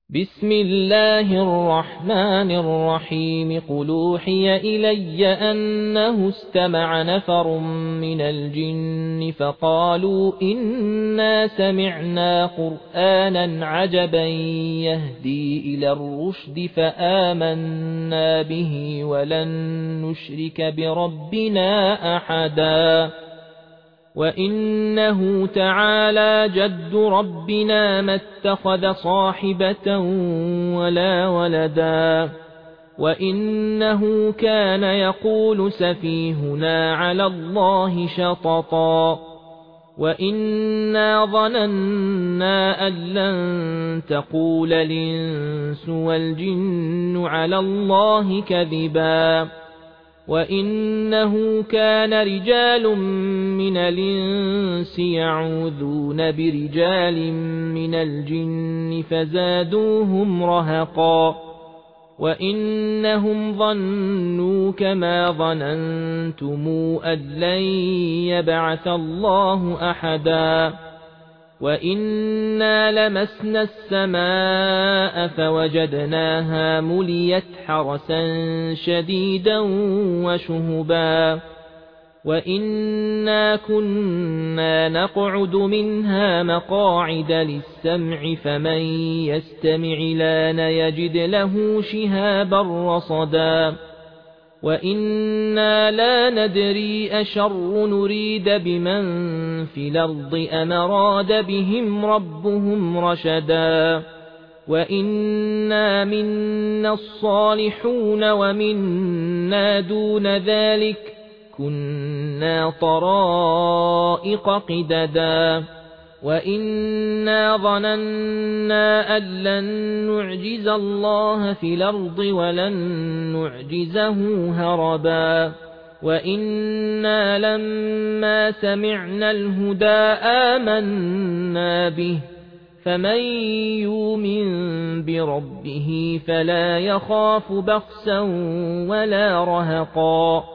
بسم الله الرحمن الرحيم قل أوحي إلي أنه استمع نفر من الجن فقالوا إنا سمعنا قرآنا عجبا يهدي إلى الرشد فآمنا به ولن نشرك بربنا أحدا وإنه تعالى جد ربنا ما اتخذ صاحبة ولا ولدا وإنه كان يقول سفيهنا على الله شططا وإنا ظننا أن لن تقول الإنس والجن على الله كذبا وإنه كان رجال من الإنس يعوذون برجال من الجن فزادوهم رهقا وإنهم ظنوا كما ظننتم أن لن يبعث الله أحدا وإنا لمسنا السماء فوجدناها مليت حرسا شديدا وشهبا وإنا كنا نقعد منها مقاعد للسمع فمن يستمع لان يجد له شهابا رصدا وإنا لا ندري أشر نريد بمن في الأرض أم أراد بهم ربهم رشدا وإنا منا الصالحون ومنا دون ذلك كنا طرائق قددا وإنا ظننا أن لن نعجز الله في الأرض ولن نعجزه هربا وإنا لما سمعنا الهدى آمنا به فمن يؤمن بربه فلا يخاف بخسا ولا رهقا